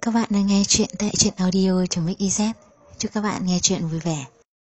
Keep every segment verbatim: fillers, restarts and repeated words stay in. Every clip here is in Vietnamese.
các bạn đang nghe chuyện tại truyện audio.mixyz. Chúc các bạn nghe chuyện vui vẻ.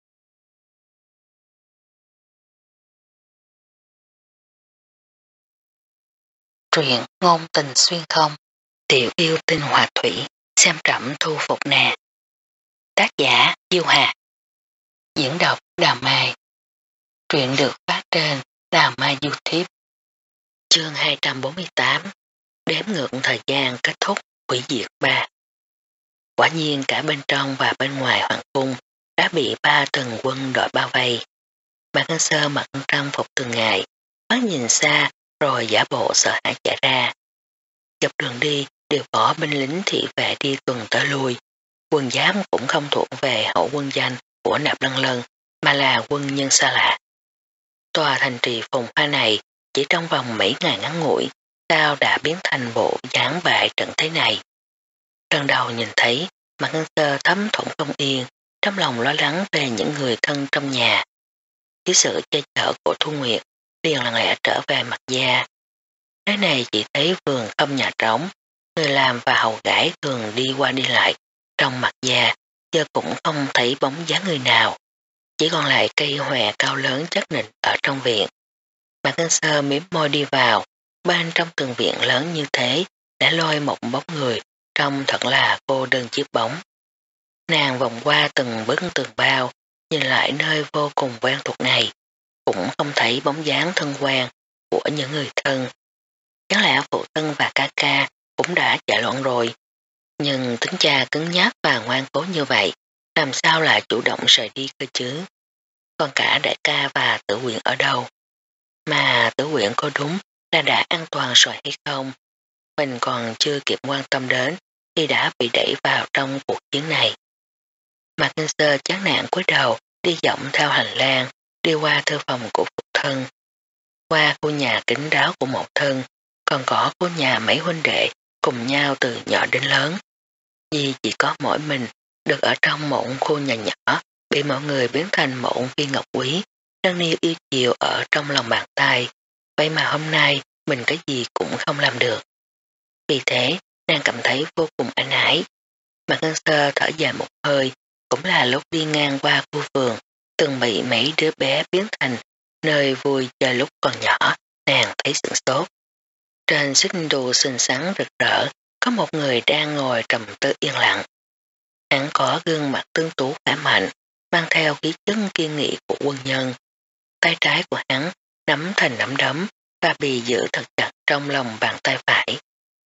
Truyện ngôn tình xuyên không, tiểu yêu tinh hòa thủy, xem trẫm thu phục nè. Tác giả Diêu Hà. Diễn đọc Đào Mai. Truyện được phát trên Đào Mai YouTube. Chương hai trăm bốn mươi tám. Đếm ngược thời gian kết thúc hủy diệt ba. Quả nhiên cả bên trong và bên ngoài hoàng cung đã bị ba tầng quân đội bao vây. Mạc Ngân Sơ mặc trang phục từng ngày, mắt nhìn xa rồi giả bộ sợ hãi chạy ra. Dọc đường đi đều có binh lính thị vệ đi tuần tới lui. Quân giám cũng không thuộc về hậu quân danh của Nạp Lân Lân mà là quân nhân xa lạ. Tòa thành trì phồn hoa này chỉ trong vòng mấy ngày ngắn ngủi sao đã biến thành bộ dáng bại trận thế này. Lần đầu nhìn thấy Mạc Ngân Sơ thấm thủng không yên, trong lòng lo lắng về những người thân trong nhà. Dưới sự che chở của Thu Nguyệt liền lặng lẽ trở về Mạc gia. Cái này chỉ thấy vườn không nhà trống, người làm và hầu gái thường đi qua đi lại trong Mạc gia, giờ cũng không thấy bóng dáng người nào, chỉ còn lại cây hòe cao lớn chắc nịch ở trong viện. Mạc Ngân Sơ mím môi đi vào, bên trong từng viện lớn như thế đã lôi một bóng người, trông thật là cô đơn chiếc bóng. Nàng vòng qua từng bức tường bao, nhìn lại nơi vô cùng quen thuộc này, cũng không thấy bóng dáng thân quen của những người thân. Chẳng lẽ phụ thân và ca ca cũng đã chạy loạn rồi, nhưng tính cha cứng nhắc và ngoan cố như vậy, làm sao lại chủ động rời đi cơ chứ? Còn cả đại ca và tử quyện ở đâu? Mà tử quyện có đúng là đã an toàn rồi hay không? Mình còn chưa kịp quan tâm đến thì đã bị đẩy vào trong cuộc chiến này. Mạc Ngân Sơ chán nản cúi đầu đi dọc theo hành lang, đi qua thư phòng của phụ thân, qua khu nhà kín đáo của một thân, còn có khu nhà mấy huynh đệ cùng nhau từ nhỏ đến lớn. Vì chỉ có mỗi mình được ở trong một khu nhà nhỏ bị mọi người biến thành một viên ngọc quý, nâng niu yêu chiều ở trong lòng bàn tay. Vậy mà hôm nay mình cái gì cũng không làm được. Vì thế nàng cảm thấy vô cùng áy náy. Mạc Ngân Sơ thở dài một hơi, cũng là lúc đi ngang qua khu vườn từng bị mấy đứa bé biến thành nơi vui chơi lúc còn nhỏ, nàng thấy sửng sốt. Trên xích đu xinh xắn rực rỡ có một người đang ngồi trầm tư yên lặng. Hắn có gương mặt tương tú khỏe mạnh, mang theo khí chất kiên nghị của quân nhân. Tay trái của hắn nắm thành nắm đấm và bị giữ thật chặt trong lòng bàn tay phải.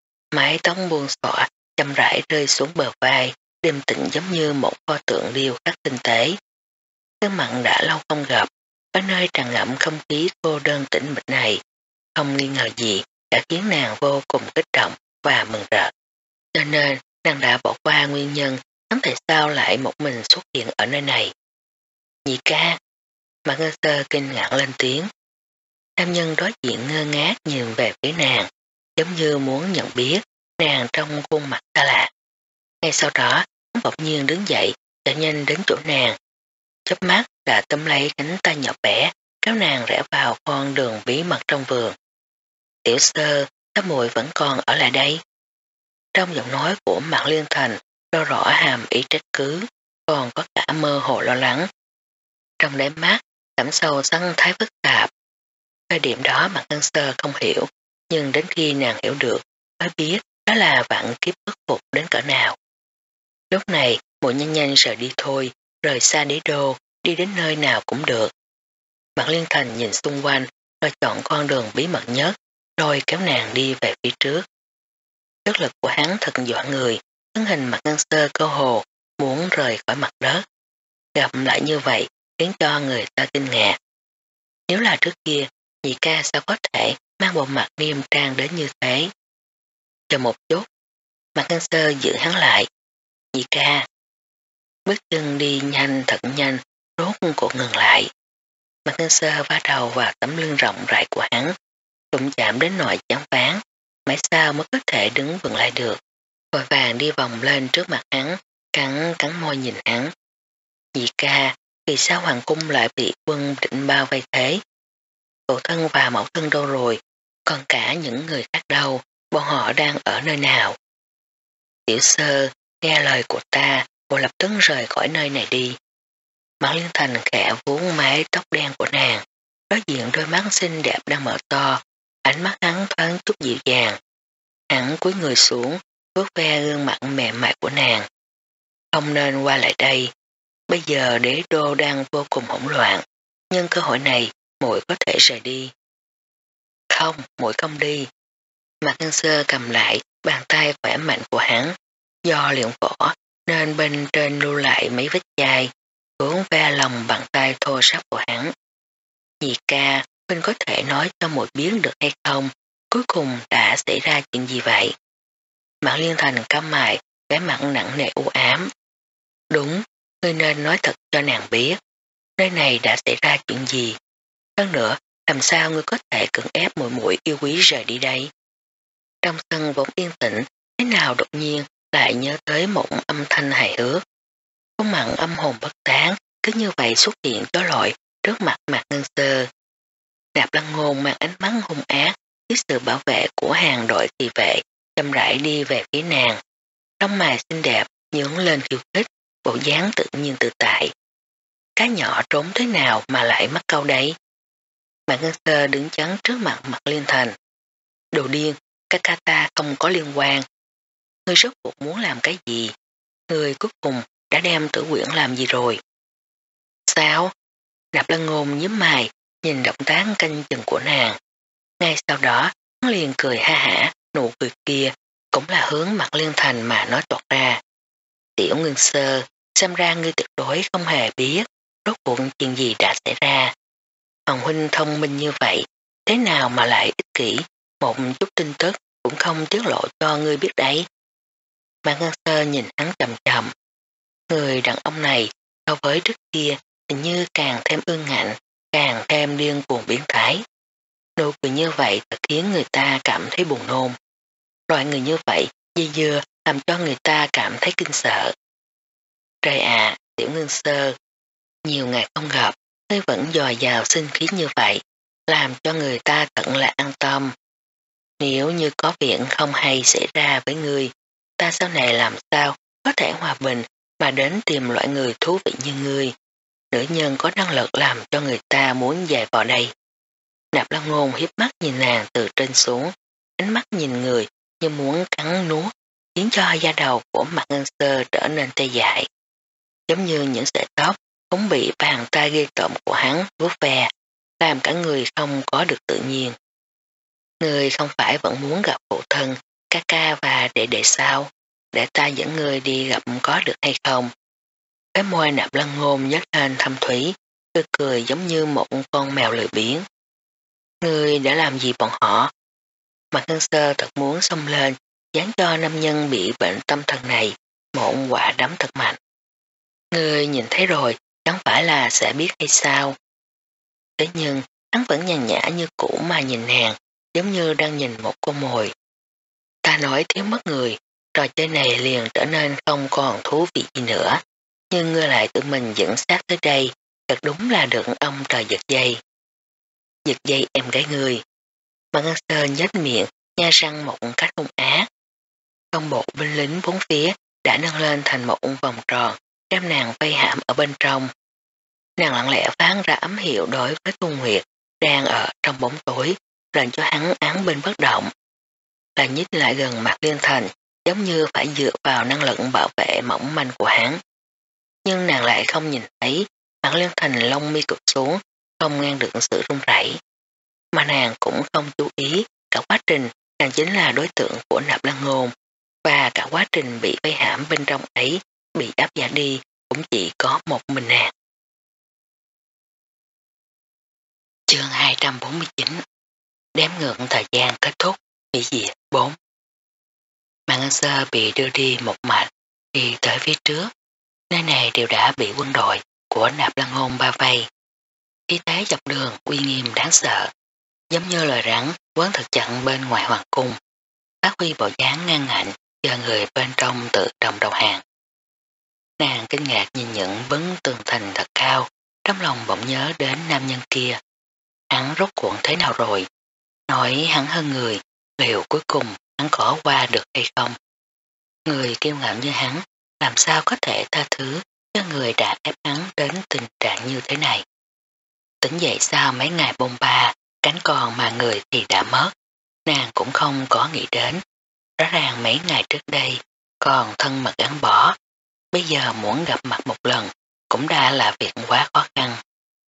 Mái tóc buông xõa chậm rãi rơi xuống bờ vai, điềm tĩnh giống như một pho tượng điêu khắc tinh tế. Cái mặn đã lâu không gặp, ở nơi tràn ngập không khí cô đơn tĩnh mịch này, không nghi ngờ gì đã khiến nàng vô cùng kích động và mừng rỡ. Cho nên nàng đã bỏ qua nguyên nhân hắn tại sao lại một mình xuất hiện ở nơi này. Nhị ca, Mạc Ngân Sơ kinh ngạc lên tiếng. Nam nhân đối diện ngơ ngác nhìn về phía nàng, giống như muốn nhận biết nàng trong khuôn mặt xa lạ. Ngay sau đó, hắn bỗng nhiên đứng dậy, chạy nhanh đến chỗ nàng. Chớp mắt đã tóm lấy cánh tay nhỏ bé, kéo nàng rẽ vào con đường bí mật trong vườn. Tiểu Sơ, các muội vẫn còn ở lại đây. Trong giọng nói của Mạc Liên Thành, lo rõ hàm ý trách cứ, còn có cả mơ hồ lo lắng. Trong đáy mắt, cảm sâu sắc thái phức tạp. Thời điểm đó Mạc Ngân Sơ không hiểu, nhưng đến khi nàng hiểu được, mới biết đó là vạn kiếp bất phục đến cỡ nào. Lúc này, muội nhanh nhanh rời đi thôi, rời xa đế đô, đi đến nơi nào cũng được. Mạc Liên Thành nhìn xung quanh, rồi chọn con đường bí mật nhất, rồi kéo nàng đi về phía trước. Sức lực của hắn thật dọa người, thân hình Mạc Ngân Sơ cơ hồ, muốn rời khỏi mặt đất. Gặp lại như vậy, khiến cho người ta kinh ngạc. Nếu là trước kia, nhị ca sao có thể mang bộ mặt nghiêm trang đến như thế? Chờ một chút, Mạc Ngân Sơ giữ hắn lại. Nhị ca. Bước chân đi nhanh thật nhanh, rốt cuộc ngừng lại. Mạc Ngân Sơ va đầu vào tấm lưng rộng rãi của hắn, đụng chạm đến nỗi chán phán, mãi sao mới có thể đứng vững lại được. Vội vàng đi vòng lên trước mặt hắn, cắn cắn môi nhìn hắn. Nhị ca, vì sao hoàng cung lại bị quân định bao vây thế? Phụ thân và mẫu thân đâu rồi, còn cả những người khác đâu, bọn họ đang ở nơi nào? Tiểu Sơ, nghe lời của ta, cô lập tức rời khỏi nơi này đi. Mạc Liên Thành khẽ vuốt mái tóc đen của nàng, đối diện đôi mắt xinh đẹp đang mở to, ánh mắt hắn thoáng chút dịu dàng. Hắn cúi người xuống, vuốt ve gương mặt mềm mại của nàng. Không nên qua lại đây, bây giờ đế đô đang vô cùng hỗn loạn, nhưng cơ hội này muội có thể rời đi. Không, muội không đi. Mạc Ngân Sơ cầm lại bàn tay khỏe mạnh của hắn, do luyện võ nên bên trên lưu lại mấy vết chai, vốn ve lòng bàn tay thô ráp của hắn. Dì ca, huynh có thể nói cho muội biết được hay không, cuối cùng đã xảy ra chuyện gì vậy? Mạc Liên Thành cắm mày, vẻ mặt nặng nề u ám. Đúng, ngươi nên nói thật cho nàng biết, nơi này đã xảy ra chuyện gì. Hơn nữa, làm sao ngươi có thể cưỡng ép muội muội yêu quý rời đi đây? Trong sân vốn yên tĩnh, thế nào đột nhiên lại nhớ tới một âm thanh hài hước. Khuôn mặt âm hồn bất tán, cứ như vậy xuất hiện chói lọi trước mặt Mạc Ngân Sơ. Nạp Lăng Ngôn mang ánh mắt hung ác, dưới sự bảo vệ của hàng đội thị vệ, chậm rãi đi về phía nàng. Lông mày xinh đẹp nhướng lên khiêu khích, bộ dáng tự nhiên tự tại. Cá nhỏ trốn thế nào mà lại mắc câu đấy? Mạc Ngân Sơ đứng chắn trước mặt Mạc Liên Thành. Đồ điên, ca ca ta không có liên quan. Ngươi rốt cuộc muốn làm cái gì? Ngươi cuối cùng đã đem Tử Quyển làm gì rồi? Sao? Nạp Lăng Ngôn nhíu mày, nhìn động tác canh chừng của nàng. Ngay sau đó, hắn liền cười ha hả, nụ cười kia cũng là hướng Mạc Liên Thành mà nói toạc ra. Tiểu Ngân Sơ, xem ra ngươi tuyệt đối không hề biết rốt cuộc chuyện gì đã xảy ra. Hoàng huynh thông minh như vậy, thế nào mà lại ích kỷ, một chút tin tức cũng không tiết lộ cho ngươi biết đấy. Mạc Ngân Sơ nhìn hắn trầm trầm. Người đàn ông này so với trước kia hình như càng thêm ương ngạnh, càng thêm điên cuồng biến thái. Nụ cười như vậy thật khiến người ta cảm thấy buồn nôn. Loại người như vậy dây dưa làm cho người ta cảm thấy kinh sợ. Trời ạ, Tiểu Ngân Sơ, nhiều ngày không gặp, ngươi vẫn dồi dào sinh khí như vậy, làm cho người ta tận là an tâm. Nếu như có việc không hay xảy ra với ngươi, ta sau này làm sao có thể hòa bình mà đến tìm loại người thú vị như ngươi. Nữ nhân có năng lực làm cho người ta muốn dời vào đây. Nạp Lăng Ngôn hiếp mắt nhìn nàng từ trên xuống, ánh mắt nhìn người như muốn cắn nuốt, khiến cho da đầu của Mạc Ngân Sơ trở nên tê dại. Giống như những sợi tóc cũng bị bàn tay ghê tởm của hắn vuốt ve, làm cả người không có được tự nhiên. Người không phải vẫn muốn gặp phụ thân, ca ca và đệ đệ sao? Để ta dẫn người đi gặp có được hay không? Cái môi Nạp Lăng Ngôn nhếch lên thâm thủy, cười cười giống như một con mèo lười biếng. Người đã làm gì bọn họ? Mạc Ngân Sơ thật muốn xông lên, dán cho nam nhân bị bệnh tâm thần này một quả đấm thật mạnh. Người nhìn thấy rồi, chẳng phải là sẽ biết hay sao? Thế nhưng, hắn vẫn nhàn nhã như cũ mà nhìn nàng, giống như đang nhìn một con mồi. Ta nói thiếu mất người, trò chơi này liền trở nên không còn thú vị gì nữa. Nhưng ngươi lại tự mình dẫn sát tới đây, thật đúng là được ông trời giật dây. Giật dây em gái ngươi. Mạc Ngân Sơ nhếch miệng, nha răng một cách hung ác. Công bộ binh lính bốn phía đã nâng lên thành một vòng tròn, đem nàng vây hãm ở bên trong. Nàng lặng lẽ phán ra ấm hiệu đối với Tu Nguyệt, đang ở trong bóng tối, lệnh cho hắn án bên bất động. Là nhích lại gần Mạc Liên Thành, giống như phải dựa vào năng lực bảo vệ mỏng manh của hắn. Nhưng nàng lại không nhìn thấy, Mạc Liên Thành lông mi cực xuống, không ngăn được sự run rẩy. Mà nàng cũng không chú ý, cả quá trình nàng chính là đối tượng của Nạp Lăng Ngôn, và cả quá trình bị vây hãm bên trong ấy, bị áp giá đi, cũng chỉ có một mình nàng. Chương hai trăm bốn mươi chín. Đếm ngược thời gian kết thúc, hủy diệt bốn. Mạc Ngân Sơ bị đưa đi một mạch, đi tới phía trước. Nơi này đều đã bị quân đội của Nạp Lăng Ngôn bao vây. Khí thế dọc đường uy nghiêm đáng sợ, giống như lời rắn quấn thật chặn bên ngoài hoàng cung, phát huy bộ dáng ngang ngạnh chờ người bên trong tự động đầu hàng. Nàng kinh ngạc nhìn những bức tường thành thật cao, trong lòng bỗng nhớ đến nam nhân kia. Hắn rốt cuộc thế nào rồi? Nói hắn hơn người, liệu cuối cùng hắn có qua được hay không? Người kiêu ngạo như hắn, làm sao có thể tha thứ cho người đã ép hắn đến tình trạng như thế này. Tỉnh dậy sau mấy ngày bôn ba, cánh còn mà người thì đã mất, nàng cũng không có nghĩ đến. Rõ ràng mấy ngày trước đây, còn thân mật gắn bỏ, bây giờ muốn gặp mặt một lần, cũng đã là việc quá khó khăn.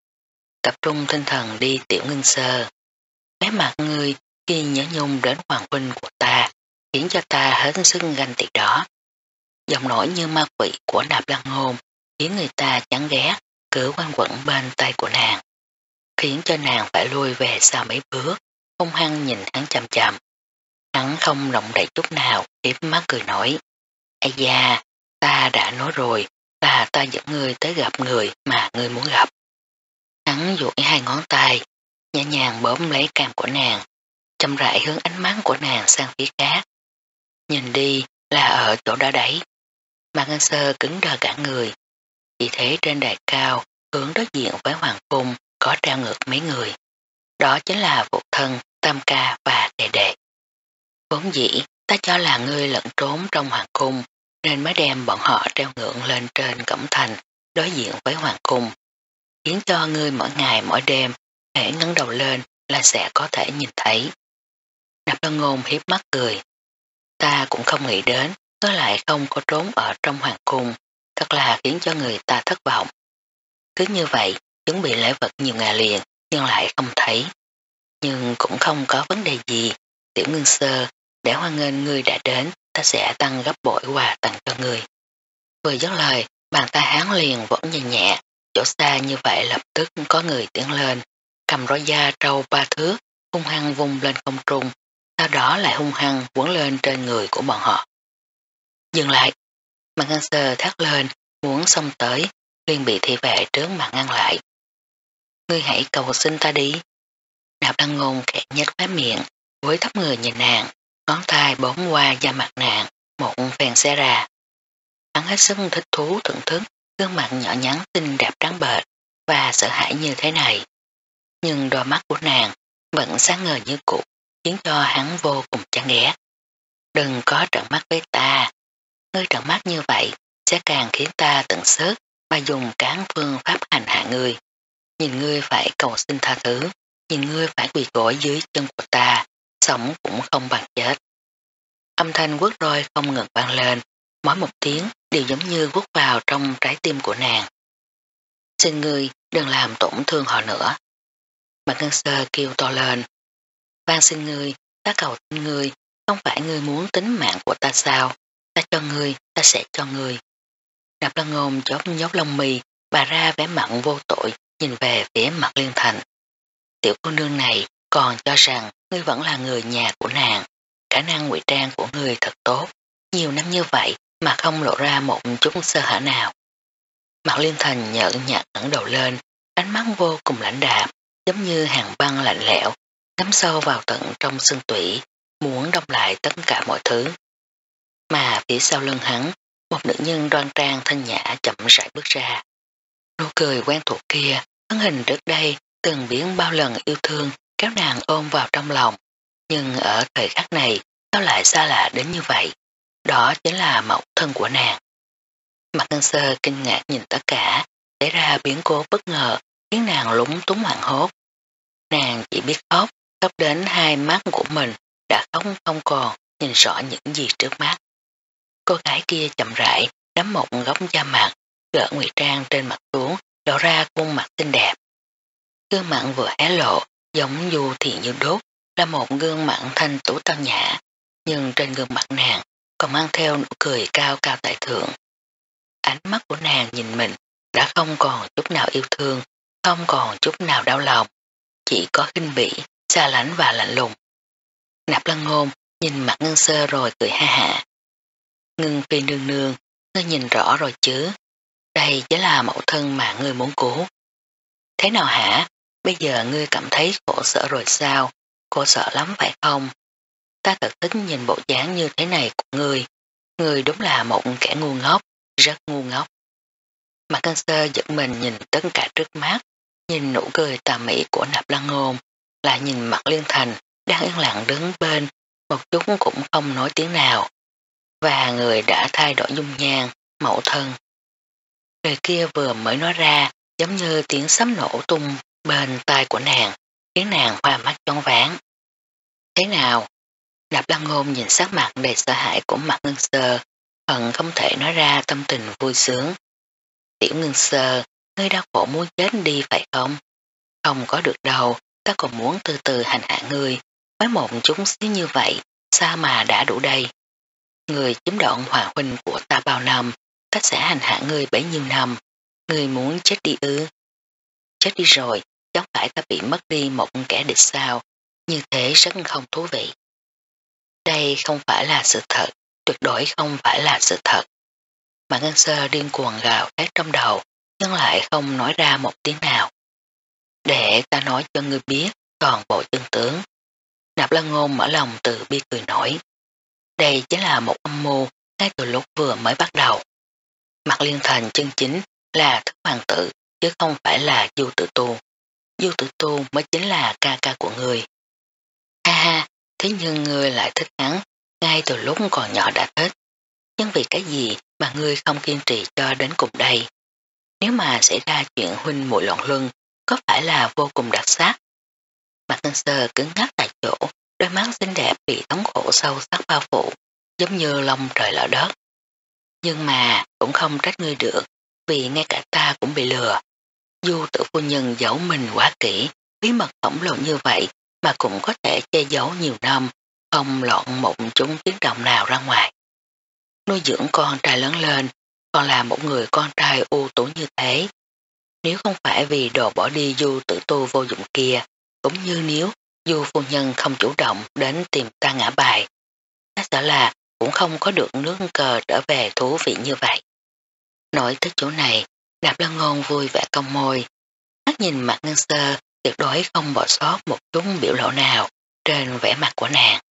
Tập trung tinh thần đi Tiểu Ngân Sơ. Cái mặt ngươi khi nhớ nhung đến hoàng huynh của ta, khiến cho ta hết sức ganh tị đó. Giọng nổi như ma quỷ của Nạp Lan Ngôn, khiến người ta chán ghét, cứ quanh quẩn bên tay của nàng, khiến cho nàng phải lui về sau mấy bước, hung hăng nhìn hắn chằm chằm. Hắn không động đậy chút nào, hiếp mắt cười nói: "Ây da, ta đã nói rồi là ta dẫn ngươi tới gặp người mà ngươi muốn gặp." Hắn duỗi hai ngón tay, nhẹ nhàng bóp lấy cằm của nàng, chậm rãi hướng ánh mắt của nàng sang phía khác. Nhìn đi là ở chỗ đó đấy. Mạc Ngân Sơ cứng đờ cả người. Chỉ thấy trên đài cao, hướng đối diện với hoàng cung có treo ngược mấy người. Đó chính là phụ thân, tam ca và đệ đệ. Vốn dĩ ta cho là ngươi lẫn trốn trong hoàng cung, nên mới đem bọn họ treo ngượng lên trên cổng thành đối diện với hoàng cung, khiến cho ngươi mỗi ngày mỗi đêm hễ ngẩng đầu lên là sẽ có thể nhìn thấy. Nạp Lan Ngôn hiếp mắt cười. Ta cũng không nghĩ đến nó lại không có trốn ở trong hoàng cung, thật là khiến cho người ta thất vọng. Cứ như vậy, chuẩn bị lễ vật nhiều ngày liền nhưng lại không thấy. Nhưng cũng không có vấn đề gì, Tiểu Ngân Sơ, để hoan nghênh ngươi đã đến, ta sẽ tăng gấp bội quà tặng cho ngươi. Vừa dứt lời, bàn tay hắn liền vẫn nhẹ nhẹ, chỗ xa như vậy lập tức có người tiến lên, cầm roi da trâu ba thước, hung hăng vung lên không trung, sau đó lại hung hăng quấn lên trên người của bọn họ. Dừng lại, Mạc Ngân Sơ thét lên, muốn xông tới, liền bị thị vệ trước mặt ngăn lại. Ngươi hãy cầu xin ta đi. Nạp Lan Ngôn khẽ nhếch khóe miệng, với thấp người nhìn nàng, ngón tay bóng qua da mặt nàng, một phen xé ra. Hắn hết sức thích thú thưởng thức gương mặt nhỏ nhắn xinh đẹp trắng bệch và sợ hãi như thế này. Nhưng đôi mắt của nàng vẫn sáng ngời như cũ, khiến cho hắn vô cùng chán ghét. Đừng có trợn mắt với ta. Ngươi trợn mắt như vậy sẽ càng khiến ta tận sức mà dùng cán phương pháp hành hạ ngươi. Nhìn ngươi phải cầu xin tha thứ, nhìn ngươi phải quỳ gối dưới chân của ta, sống cũng không bằng chết. Âm thanh quất roi không ngừng vang lên, mỗi một tiếng đều giống như quất vào trong trái tim của nàng. Xin ngươi đừng làm tổn thương họ nữa. Mạc Ngân Sơ kêu to lên. Van xin ngươi, ta cầu xin ngươi, không phải ngươi muốn tính mạng của ta sao? Ta cho ngươi, ta sẽ cho ngươi. Nạp Lan Ngôn chóp nhốt lông mì, bà ra vẻ mặn vô tội, nhìn về phía Mạc Liên Thành. Tiểu cô nương này còn cho rằng ngươi vẫn là người nhà của nàng, khả năng ngụy trang của ngươi thật tốt, nhiều năm như vậy mà không lộ ra một chút sơ hở nào. Mạc Liên Thành nhợn nhạt ngẩng đầu lên, ánh mắt vô cùng lãnh đạm, giống như hàng băng lạnh lẽo, ngắm sâu vào tận trong xương tủy, muốn đông lại tất cả mọi thứ. Mà phía sau lưng hắn, một nữ nhân đoan trang thanh nhã chậm rãi bước ra. Nụ cười quen thuộc kia, thân hình trước đây từng biến bao lần yêu thương kéo nàng ôm vào trong lòng, nhưng ở thời khắc này nó lại xa lạ đến như vậy. Đó chính là mẫu thân của nàng. Mạc Ngân Sơ kinh ngạc nhìn tất cả, xảy ra biến cố bất ngờ khiến nàng lúng túng hoảng hốt. Nàng chỉ biết khóc, khóc đến hai mắt của mình đã khóc không còn nhìn rõ những gì trước mắt. Cô gái kia chậm rãi nắm một góc da mặt, gỡ ngụy trang trên mặt xuống, lộ ra khuôn mặt xinh đẹp. Gương mặt vừa hé lộ, giống dù thì như đốt, là một gương mặt thanh tú tao nhã, nhưng trên gương mặt nàng còn mang theo nụ cười cao cao tại thượng. Ánh mắt của nàng nhìn mình đã không còn chút nào yêu thương, không còn chút nào đau lòng, chỉ có khinh bỉ, xa lánh và lạnh lùng. Nạp Lan Ngôn nhìn Mạc Ngân Sơ rồi cười ha hả. Ngân phi nương nương, ngươi nhìn rõ rồi chứ, đây chính là mẫu thân mà ngươi muốn cứu. Thế nào hả, bây giờ ngươi cảm thấy khổ sở rồi sao, khổ sở lắm phải không? Ta thật thích nhìn bộ dáng như thế này của ngươi, ngươi đúng là một kẻ ngu ngốc, rất ngu ngốc. Mạc Ngân Sơ giật mình nhìn tất cả trước mắt, nhìn nụ cười tà mị của Nạp Lan Ngôn, lại nhìn Mạc Liên Thành đang yên lặng đứng bên, một chút cũng không nói tiếng nào. và người đã thay đổi dung nhan, mẫu thân. Lời kia vừa mới nói ra giống như tiếng sấm nổ tung bên tai của nàng, khiến nàng hoa mắt choáng váng. Thế nào? Nạp Lăng Ngôn nhìn sắc mặt đầy sợ hãi của Mạc Ngân Sơ, hận không thể nói ra tâm tình vui sướng. Tiểu Ngân Sơ, ngươi đau khổ muốn chết đi phải không? Không có được đâu, ta còn muốn từ từ hành hạ ngươi, mới một chúng xíu như vậy, sao mà đã đủ đây? Người chiếm đoạn hoàng huynh của ta bao năm, ta sẽ hành hạ ngươi bấy nhiêu năm, ngươi muốn chết đi ư? Chết đi rồi, chẳng phải ta bị mất đi một kẻ địch sao, như thế rất không thú vị. Đây không phải là sự thật, tuyệt đối không phải là sự thật. Mà Ngân Sơ điên cuồng gào thét trong đầu, nhưng lại không nói ra một tiếng nào. Để ta nói cho ngươi biết toàn bộ chân tướng. Nạp Lăng Ngôn mở lòng từ bi cười nổi. Đây chính là một âm mưu ngay từ lúc vừa mới bắt đầu. Mạc Liên Thành chân chính là thức hoàng tử, chứ không phải là Du Tử Tu. Du Tử Tu mới chính là ca ca của người. Ha ha, thế nhưng ngươi lại thích hắn, ngay từ lúc còn nhỏ đã thích. Nhưng vì cái gì mà ngươi không kiên trì cho đến cùng đây? Nếu mà xảy ra chuyện huynh muội loạn luân, có phải là vô cùng đặc sắc? Mạc Ngân Sơ cứng ngắc tại chỗ, đôi mắt xinh đẹp bị thống khổ sâu sắc bao phủ, giống như lông trời lở đất. Nhưng mà cũng không trách ngươi được, vì ngay cả ta cũng bị lừa. Du Tử phu nhân giấu mình quá kỹ, bí mật khổng lồ như vậy mà cũng có thể che giấu nhiều năm, không lọt một chúng tiếng động nào ra ngoài. Nuôi dưỡng con trai lớn lên, còn là một người con trai ưu tú như thế. Nếu không phải vì đồ bỏ đi Du Tử Tu vô dụng kia, cũng như nếu Du phu nhân không chủ động đến tìm ta ngã bài, ta sợ là cũng không có được nước cờ trở về thú vị như vậy. Nói tới chỗ này, Nạp Lăng Ngôn vui vẻ cong môi, mắt nhìn Mạc Ngân Sơ tuyệt đối không bỏ sót một chút biểu lộ nào trên vẻ mặt của nàng.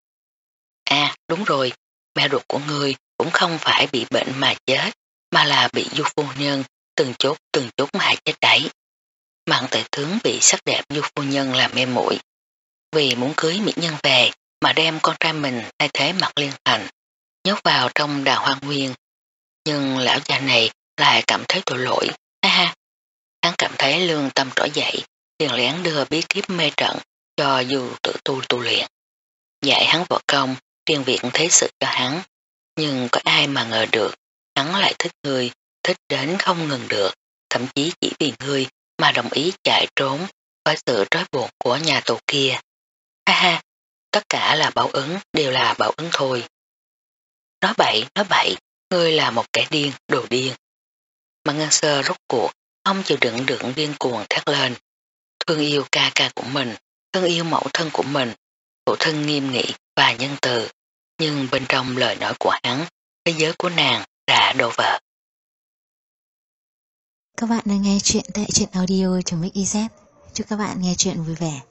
À đúng rồi, mẹ ruột của ngươi cũng không phải bị bệnh mà chết, mà là bị Du phu nhân từng chút từng chút mà chết đấy. Mạn Tề tướng bị sắc đẹp Du phu nhân làm mê muội, vì muốn cưới mỹ nhân về mà đem con trai mình thay thế Mạc Liên Thành, nhốt vào trong Đào Hoa Nguyên. Nhưng lão già này lại cảm thấy tội lỗi, ha ha. Hắn cảm thấy lương tâm trỗi dậy, liền lén đưa bí kíp mê trận cho Du Tử Tu tu luyện. Dạy hắn võ công, truyền viện thế sự cho hắn, nhưng có ai mà ngờ được, hắn lại thích ngươi, thích đến không ngừng được, thậm chí chỉ vì ngươi mà đồng ý chạy trốn khỏi sự trói buộc của nhà tù kia. Ha ha, tất cả là báo ứng, đều là báo ứng thôi. Nói bậy, nói bậy, ngươi là một kẻ điên, đồ điên. Mà Ngân Sơ rốt cuộc, không chịu đựng đựng điên cuồng thét lên. Thương yêu ca ca của mình, thương yêu mẫu thân của mình, phụ thân nghiêm nghị và nhân từ, nhưng bên trong lời nói của hắn, thế giới của nàng đã đổ vỡ. Các bạn đang nghe chuyện tại truyện audio.mixyz. Chúc các bạn nghe chuyện vui vẻ.